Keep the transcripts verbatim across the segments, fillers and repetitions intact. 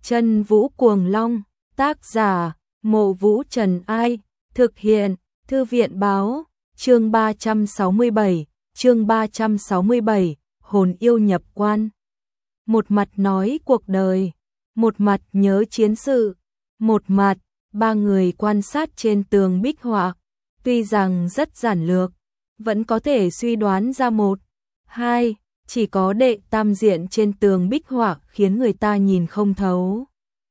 Chân Vũ Cuồng Long, tác giả, Mộ Vũ Trần Ai, thực hiện, Thư viện Báo, chương ba trăm sáu mươi bảy, chương ba trăm sáu mươi bảy, hồn yêu nhập quan. Một mặt nói cuộc đời, một mặt nhớ chiến sự, một mặt, ba người quan sát trên tường bích họa, tuy rằng rất giản lược, vẫn có thể suy đoán ra một, hai, chỉ có đệ tam diện trên tường bích họa khiến người ta nhìn không thấu.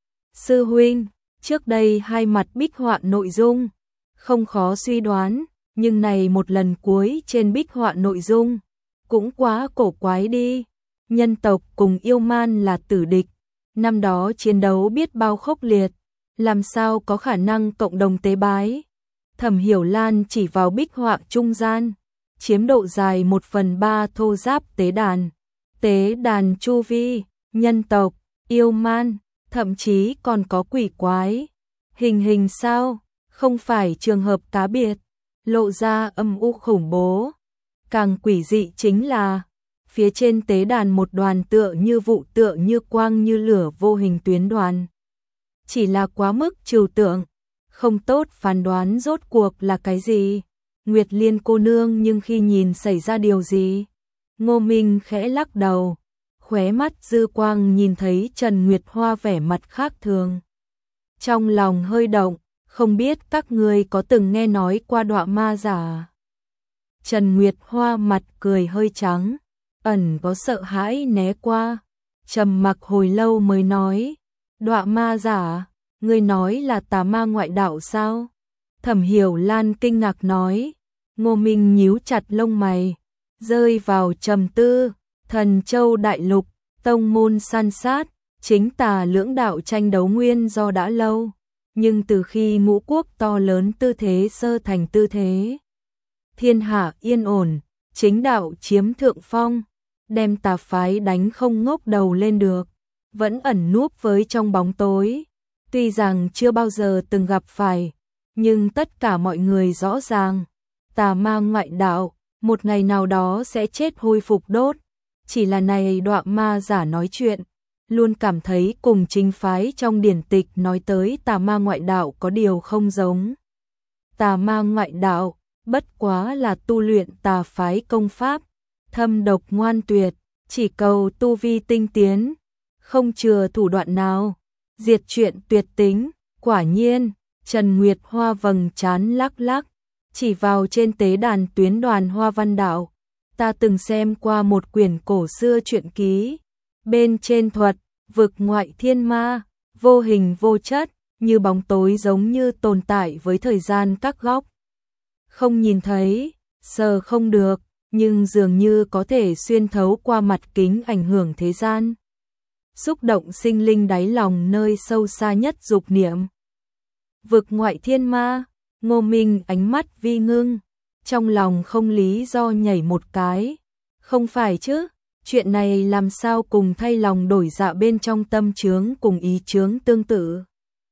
Sư huynh, trước đây hai mặt bích họa nội dung, không khó suy đoán, nhưng này một lần cuối trên bích họa nội dung, cũng quá cổ quái đi. Nhân tộc cùng yêu man là tử địch, năm đó chiến đấu biết bao khốc liệt, làm sao có khả năng cộng đồng tế bái. Thẩm Hiểu Lan chỉ vào bích họa trung gian, chiếm độ dài một phần ba thô giáp tế đàn. Tế đàn chu vi, nhân tộc, yêu man, thậm chí còn có quỷ quái. Hình hình sao, không phải trường hợp cá biệt, lộ ra âm u khủng bố. Càng quỷ dị chính là, phía trên tế đàn một đoàn tựa như vụ tựa như quang như lửa vô hình tuyến đoàn. Chỉ là quá mức trừu tượng, không tốt phán đoán rốt cuộc là cái gì. Nguyệt Liên cô nương nhưng khi nhìn xảy ra điều gì? Ngô Minh khẽ lắc đầu, khóe mắt dư quang nhìn thấy Trần Nguyệt Hoa vẻ mặt khác thường. Trong lòng hơi động, không biết các ngươi có từng nghe nói qua đọa ma giả? Trần Nguyệt Hoa mặt cười hơi trắng, ẩn có sợ hãi né qua, trầm mặc hồi lâu mới nói, đọa ma giả, ngươi nói là tà ma ngoại đạo sao? Thẩm Hiểu Lan kinh ngạc nói. Ngô Minh nhíu chặt lông mày, rơi vào trầm tư. Thần Châu đại lục, tông môn san sát, chính tà lưỡng đạo tranh đấu nguyên do đã lâu, nhưng từ khi ngũ quốc to lớn tư thế sơ thành tư thế, thiên hạ yên ổn, chính đạo chiếm thượng phong, đem tà phái đánh không ngóc đầu lên được, vẫn ẩn núp với trong bóng tối. Tuy rằng chưa bao giờ từng gặp phải, nhưng tất cả mọi người rõ ràng, tà ma ngoại đạo, một ngày nào đó sẽ chết hôi phục đốt. Chỉ là này đọa ma giả nói chuyện, luôn cảm thấy cùng chính phái trong điển tịch nói tới tà ma ngoại đạo có điều không giống. Tà ma ngoại đạo, bất quá là tu luyện tà phái công pháp, thâm độc ngoan tuyệt, chỉ cầu tu vi tinh tiến, không chừa thủ đoạn nào, diệt chuyện tuyệt tính. Quả nhiên, Trần Nguyệt Hoa vầng trán lắc lắc, chỉ vào trên tế đàn tuyến đoàn Hoa Văn Đạo. Ta từng xem qua một quyển cổ xưa truyện ký, bên trên thuật, vực ngoại thiên ma, vô hình vô chất, như bóng tối giống như tồn tại với thời gian các góc. Không nhìn thấy, sờ không được, nhưng dường như có thể xuyên thấu qua mặt kính ảnh hưởng thế gian. Xúc động sinh linh đáy lòng nơi sâu xa nhất dục niệm. Vực ngoại thiên ma, Ngô Minh ánh mắt vi ngưng, trong lòng không lý do nhảy một cái. Không phải chứ, chuyện này làm sao cùng thay lòng đổi dạ bên trong tâm chướng cùng ý chướng tương tự.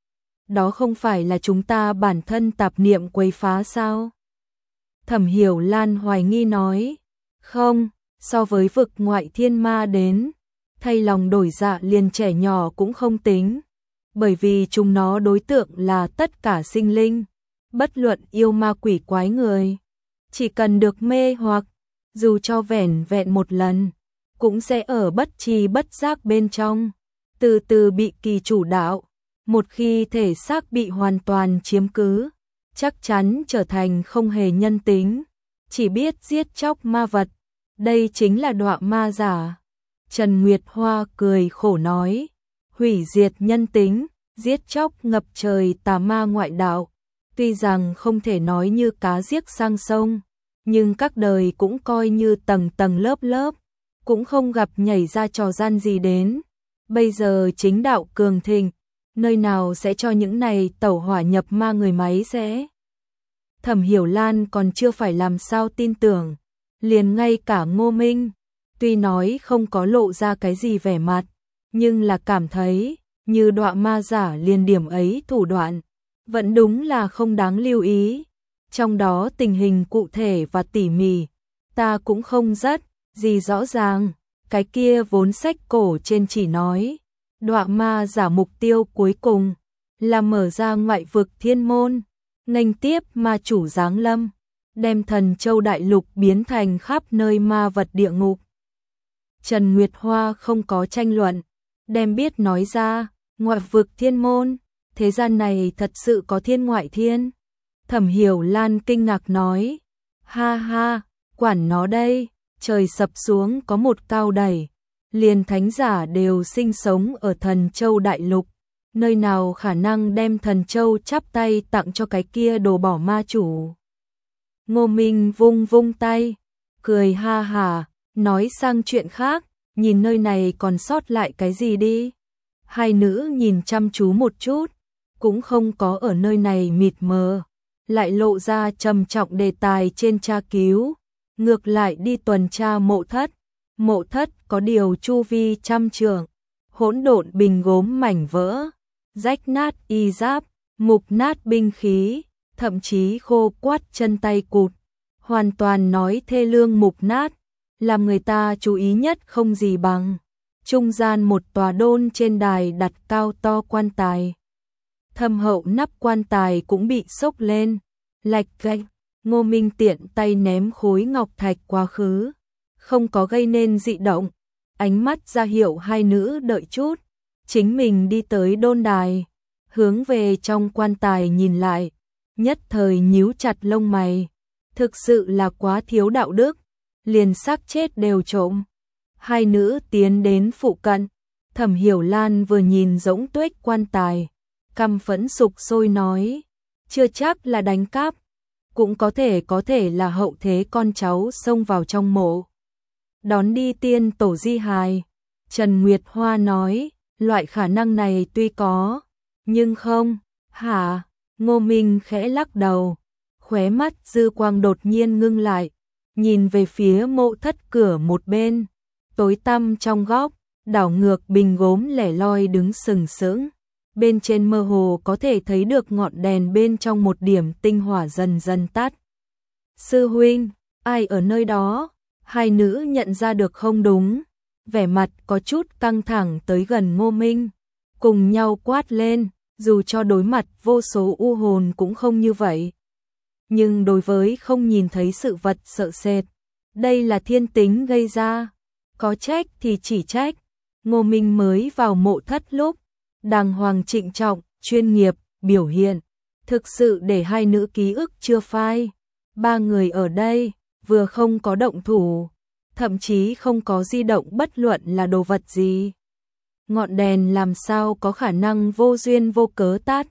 Đó không phải là chúng ta bản thân tạp niệm quấy phá sao? Thẩm Hiểu Lan hoài nghi nói, không, so với vực ngoại thiên ma đến, thay lòng đổi dạ liền trẻ nhỏ cũng không tính, bởi vì chúng nó đối tượng là tất cả sinh linh, bất luận yêu ma quỷ quái người. Chỉ cần được mê hoặc, dù cho vẻn vẹn một lần, cũng sẽ ở bất tri bất giác bên trong, từ từ bị kỳ chủ đạo. Một khi thể xác bị hoàn toàn chiếm cứ, chắc chắn trở thành không hề nhân tính, chỉ biết giết chóc ma vật. Đây chính là đọa ma giả. Trần Nguyệt Hoa cười khổ nói, hủy diệt nhân tính, giết chóc ngập trời tà ma ngoại đạo. Tuy rằng không thể nói như cá giết sang sông, nhưng các đời cũng coi như tầng tầng lớp lớp, cũng không gặp nhảy ra trò gian gì đến. Bây giờ chính đạo cường thịnh, nơi nào sẽ cho những này tẩu hỏa nhập ma người máy sẽ. Thẩm Hiểu Lan còn chưa phải làm sao tin tưởng, liền ngay cả Ngô Minh, tuy nói không có lộ ra cái gì vẻ mặt, nhưng là cảm thấy, như đọa ma giả liền điểm ấy thủ đoạn, vẫn đúng là không đáng lưu ý. Trong đó tình hình cụ thể và tỉ mỉ, ta cũng không rất gì rõ ràng, cái kia vốn sách cổ trên chỉ nói, Đọa ma giả mục tiêu cuối cùng là mở ra ngoại vực thiên môn, nghênh tiếp ma chủ giáng lâm, đem Thần Châu đại lục biến thành khắp nơi ma vật địa ngục. Trần Nguyệt Hoa không có tranh luận, đem biết nói ra, ngoại vực thiên môn, thế gian này thật sự có thiên ngoại thiên. Thẩm Hiểu Lan kinh ngạc nói, ha ha, quản nó đây, trời sập xuống có một cao đẩy, liền thánh giả đều sinh sống ở Thần Châu đại lục, nơi nào khả năng đem Thần Châu chắp tay tặng cho cái kia đồ bỏ ma chủ. Ngô Minh vung vung tay, cười ha hả, nói sang chuyện khác, nhìn nơi này còn sót lại cái gì đi. Hai nữ nhìn chăm chú một chút, cũng không có ở nơi này mịt mờ, lại lộ ra trầm trọng đề tài trên tra cứu, ngược lại đi tuần tra mộ thất. Mộ thất có điều chu vi trăm trượng, hỗn độn bình gốm mảnh vỡ, rách nát y giáp, mục nát binh khí, thậm chí khô quắt chân tay cụt, hoàn toàn nói thê lương mục nát, làm người ta chú ý nhất không gì bằng. Trung gian một tòa đôn trên đài đặt cao to quan tài. Thâm hậu nắp quan tài cũng bị xốc lên, lạch gạch, Ngô Minh tiện tay ném khối ngọc thạch quá khứ, không có gây nên dị động, ánh mắt ra hiệu hai nữ đợi chút, chính mình đi tới đôn đài, hướng về trong quan tài nhìn lại, nhất thời nhíu chặt lông mày, thực sự là quá thiếu đạo đức, liền xác chết đều trộm. Hai nữ tiến đến phụ cận, Thẩm Hiểu Lan vừa nhìn rỗng tuếch quan tài, căm phẫn sục sôi nói, chưa chắc là đánh cắp, cũng có thể có thể là hậu thế con cháu xông vào trong mộ, đón đi tiên tổ di hài. Trần Nguyệt Hoa nói, loại khả năng này tuy có, nhưng không, hả? Ngô Minh khẽ lắc đầu, khóe mắt dư quang đột nhiên ngưng lại, nhìn về phía mộ thất cửa một bên, tối tăm trong góc, đảo ngược bình gốm lẻ loi đứng sừng sững, bên trên mơ hồ có thể thấy được ngọn đèn bên trong một điểm tinh hỏa dần dần tắt. Sư huynh, ai ở nơi đó? Hai nữ nhận ra được không đúng, vẻ mặt có chút căng thẳng tới gần Ngô Minh, cùng nhau quát lên, dù cho đối mặt vô số u hồn cũng không như vậy. Nhưng đối với không nhìn thấy sự vật sợ sệt, đây là thiên tính gây ra, có trách thì chỉ trách. Ngô Minh mới vào mộ thất lúc, đàng hoàng trịnh trọng, chuyên nghiệp, biểu hiện, thực sự để hai nữ ký ức chưa phai. Ba người ở đây, vừa không có động thủ, thậm chí không có di động bất luận là đồ vật gì. Ngọn đèn làm sao có khả năng vô duyên vô cớ tắt.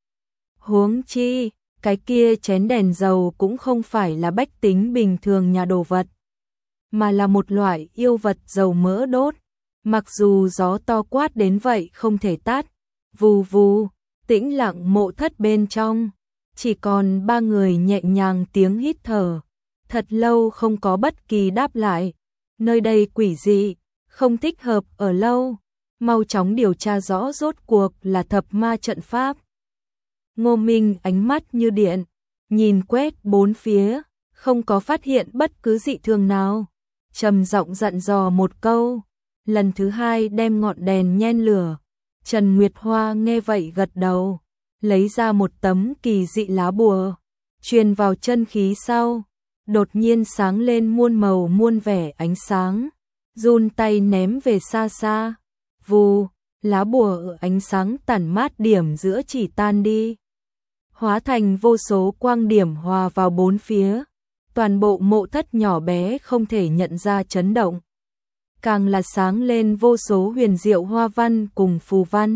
Huống chi, cái kia chén đèn dầu cũng không phải là bách tính bình thường nhà đồ vật, mà là một loại yêu vật dầu mỡ đốt. Mặc dù gió to quát đến vậy không thể tắt, vù vù, tĩnh lặng mộ thất bên trong, chỉ còn ba người nhẹ nhàng tiếng hít thở. Thật lâu không có bất kỳ đáp lại, nơi đây quỷ dị, không thích hợp ở lâu, mau chóng điều tra rõ rốt cuộc là thập ma trận pháp. Ngô Minh ánh mắt như điện, nhìn quét bốn phía, không có phát hiện bất cứ dị thường nào, trầm giọng dặn dò một câu, lần thứ hai đem ngọn đèn nhen lửa. Trần Nguyệt Hoa nghe vậy gật đầu, lấy ra một tấm kỳ dị lá bùa, truyền vào chân khí sau, đột nhiên sáng lên muôn màu muôn vẻ ánh sáng, run tay ném về xa xa, vù, lá bùa ở ánh sáng tản mát điểm giữa chỉ tan đi, hóa thành vô số quang điểm hòa vào bốn phía, toàn bộ mộ thất nhỏ bé không thể nhận ra chấn động, càng là sáng lên vô số huyền diệu hoa văn cùng phù văn.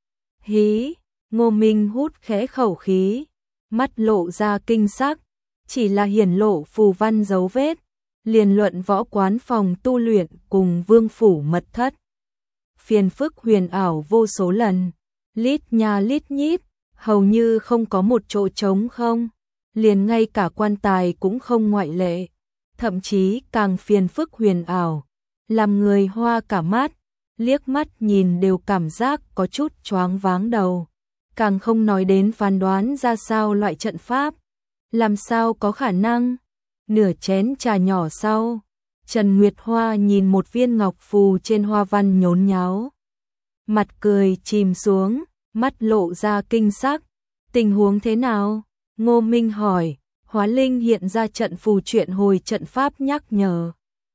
Hí, Ngô Minh hút khẽ khẩu khí, mắt lộ ra kinh sắc, chỉ là hiển lộ phù văn dấu vết, liền luận võ quán phòng tu luyện cùng vương phủ mật thất. Phiền phức huyền ảo vô số lần, lít nha lít nhít, hầu như không có một chỗ trống không, liền ngay cả quan tài cũng không ngoại lệ, thậm chí càng phiền phức huyền ảo, làm người hoa cả mắt, liếc mắt nhìn đều cảm giác có chút choáng váng đầu, càng không nói đến phán đoán ra sao loại trận pháp, làm sao có khả năng. Nửa chén trà nhỏ sau, Trần Nguyệt Hoa nhìn một viên ngọc phù trên hoa văn nhốn nháo. mặt cười chìm xuống, mắt lộ ra kinh sắc. Tình huống thế nào? Ngô Minh hỏi. Hóa Linh hiện ra trận phù truyện hồi trận pháp nhắc nhở.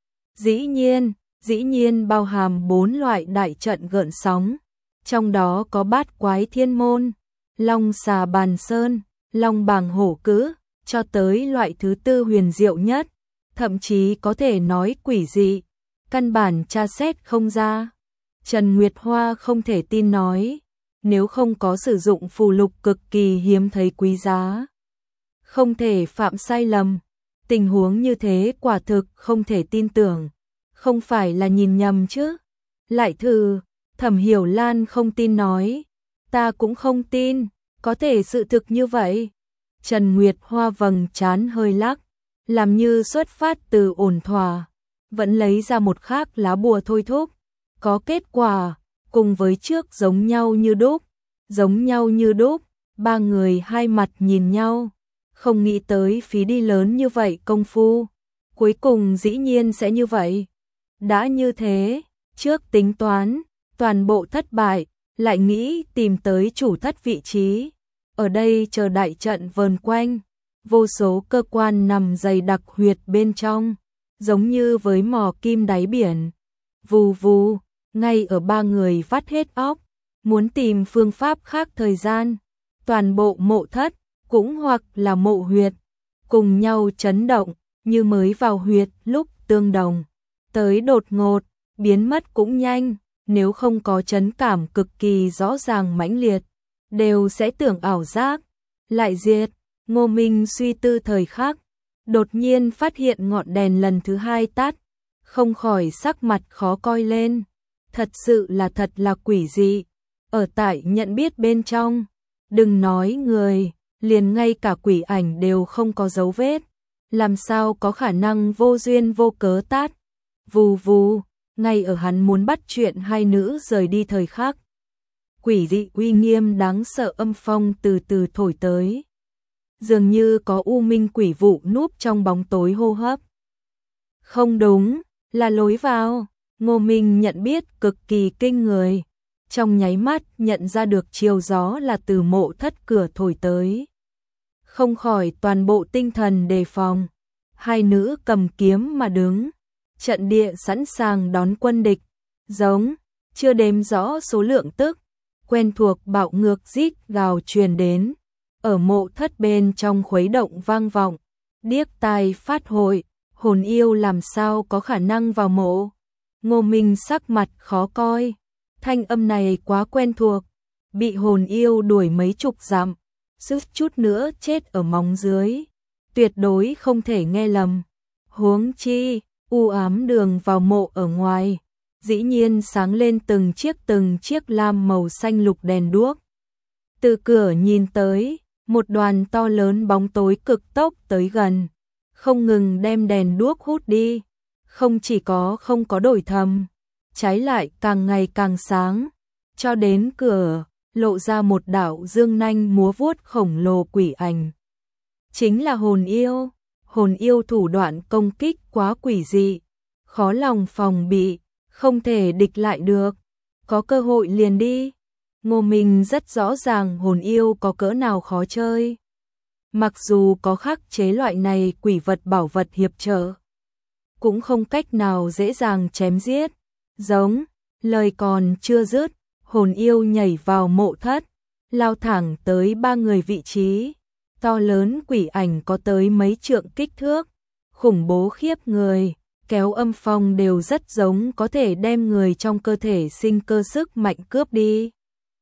Dĩ nhiên, dĩ nhiên bao hàm bốn loại đại trận gợn sóng, trong đó có bát quái thiên môn, long xà bàn sơn, long bàng hổ cữ, cho tới loại thứ tư huyền diệu nhất, thậm chí có thể nói quỷ dị, căn bản tra xét không ra. Trần Nguyệt Hoa không thể tin nói, nếu không có sử dụng phù lục cực kỳ hiếm thấy quý giá, không thể phạm sai lầm. Tình huống như thế quả thực không thể tin tưởng, không phải là nhìn nhầm chứ. Lại thử, Thẩm Hiểu Lan không tin nói, ta cũng không tin, có thể sự thực như vậy. Trần Nguyệt Hoa vầng trán hơi lắc, làm như xuất phát từ ổn thỏa, vẫn lấy ra một khác lá bùa thôi thúc, có kết quả, cùng với trước giống nhau như đúc, giống nhau như đúc. Ba người hai mặt nhìn nhau, không nghĩ tới phí đi lớn như vậy công phu, cuối cùng dĩ nhiên sẽ như vậy. Đã như thế, trước tính toán, toàn bộ thất bại, lại nghĩ tìm tới chủ thất vị trí. Ở đây chờ đại trận vờn quanh, vô số cơ quan nằm dày đặc huyệt bên trong, giống như với mò kim đáy biển. Vù vù, ngay ở ba người vắt hết óc, muốn tìm phương pháp khác thời gian. Toàn bộ mộ thất, cũng hoặc là mộ huyệt, cùng nhau chấn động, như mới vào huyệt lúc tương đồng. Tới đột ngột, biến mất cũng nhanh, nếu không có chấn cảm cực kỳ rõ ràng mãnh liệt, đều sẽ tưởng ảo giác. Lại diệt, Ngô Minh suy tư thời khắc, đột nhiên phát hiện ngọn đèn lần thứ hai tắt, không khỏi sắc mặt khó coi lên. Thật sự là thật là quỷ dị, ở tại nhận biết bên trong, đừng nói người, liền ngay cả quỷ ảnh đều không có dấu vết, làm sao có khả năng vô duyên vô cớ tát. Vù vù, ngay ở hắn muốn bắt chuyện hai nữ rời đi thời khắc, quỷ dị uy nghiêm đáng sợ âm phong từ từ thổi tới, dường như có u minh quỷ vụ núp trong bóng tối hô hấp. Không đúng, là lối vào. Ngô Minh nhận biết cực kỳ kinh người, trong nháy mắt nhận ra được chiều gió là từ mộ thất cửa thổi tới, không khỏi toàn bộ tinh thần đề phòng. Hai nữ cầm kiếm mà đứng, trận địa sẵn sàng đón quân địch, giống chưa đếm rõ số lượng tức, quen thuộc bạo ngược rít gào truyền đến, ở mộ thất bên trong khuấy động vang vọng, điếc tai phát hội. Hồn yêu làm sao có khả năng vào mộ? Ngô Minh sắc mặt khó coi, thanh âm này quá quen thuộc, bị hồn yêu đuổi mấy chục dặm, suýt chút nữa chết ở móng dưới, tuyệt đối không thể nghe lầm. Huống chi, u ám đường vào mộ ở ngoài, dĩ nhiên sáng lên từng chiếc từng chiếc lam màu xanh lục đèn đuốc. Từ cửa nhìn tới, một đoàn to lớn bóng tối cực tốc tới gần, không ngừng đem đèn đuốc hút đi, không chỉ có không có đổi thầm, trái lại càng ngày càng sáng, cho đến cửa, lộ ra một đạo dương nanh múa vuốt khổng lồ quỷ ảnh. Chính là hồn yêu, hồn yêu thủ đoạn công kích quá quỷ dị, khó lòng phòng bị, không thể địch lại được, có cơ hội liền đi. Ngô Minh rất rõ ràng hồn yêu có cỡ nào khó chơi. Mặc dù có khắc chế loại này quỷ vật bảo vật hiệp trợ, cũng không cách nào dễ dàng chém giết. Giống, lời còn chưa dứt, hồn yêu nhảy vào mộ thất, lao thẳng tới ba người vị trí. To lớn quỷ ảnh có tới mấy trượng kích thước, khủng bố khiếp người, kéo âm phong đều rất giống có thể đem người trong cơ thể sinh cơ sức mạnh cướp đi.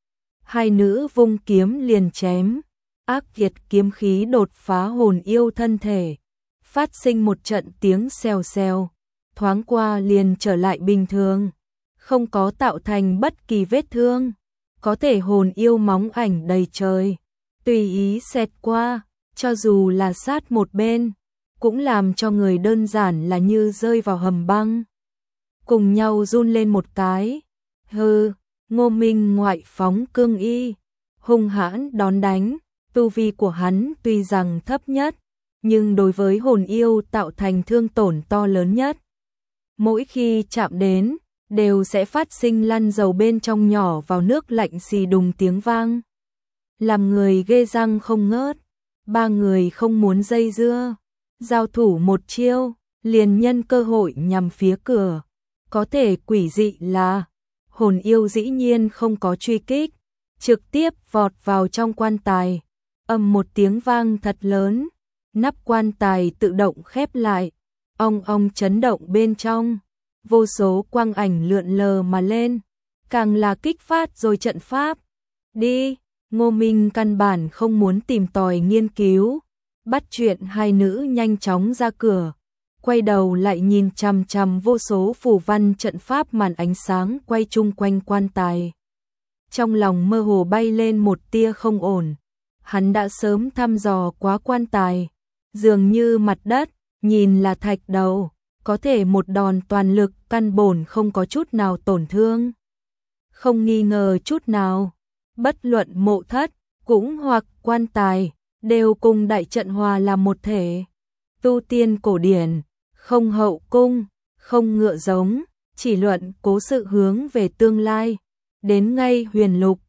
Hai nữ vung kiếm liền chém, ác liệt kiếm khí đột phá hồn yêu thân thể, phát sinh một trận tiếng xèo xèo, thoáng qua liền trở lại bình thường, không có tạo thành bất kỳ vết thương, có thể hồn yêu móng ảnh đầy trời, tùy ý xẹt qua, cho dù là sát một bên, cũng làm cho người đơn giản là như rơi vào hầm băng. Cùng nhau run lên một cái, hừ, Ngô Minh ngoại phóng cương y, hung hãn đón đánh. Tu vi của hắn tuy rằng thấp nhất, nhưng đối với hồn yêu tạo thành thương tổn to lớn nhất. Mỗi khi chạm đến, đều sẽ phát sinh lăn dầu bên trong nhỏ vào nước lạnh xì đùng tiếng vang. Làm người ghê răng không ngớt, ba người không muốn dây dưa, giao thủ một chiêu, liền nhân cơ hội nhằm phía cửa. Có thể quỷ dị là, hồn yêu dĩ nhiên không có truy kích, trực tiếp vọt vào trong quan tài, ầm một tiếng vang thật lớn, nắp quan tài tự động khép lại, ong ong chấn động bên trong, vô số quang ảnh lượn lờ mà lên, càng là kích phát rồi trận pháp. Đi, Ngô Minh căn bản không muốn tìm tòi nghiên cứu, bắt chuyện hai nữ nhanh chóng ra cửa, quay đầu lại nhìn chằm chằm vô số phù văn trận pháp màn ánh sáng quay chung quanh quan tài. Trong lòng mơ hồ bay lên một tia không ổn, hắn đã sớm thăm dò quá quan tài, dường như mặt đất, nhìn là thạch đầu, có thể một đòn toàn lực căn bổn không có chút nào tổn thương. Không nghi ngờ chút nào, bất luận mộ thất, cũng hoặc quan tài, đều cùng đại trận hòa làm một thể. Tu tiên cổ điển, không hậu cung, không ngựa giống, chỉ luận cố sự hướng về tương lai. Đến ngay huyền lục,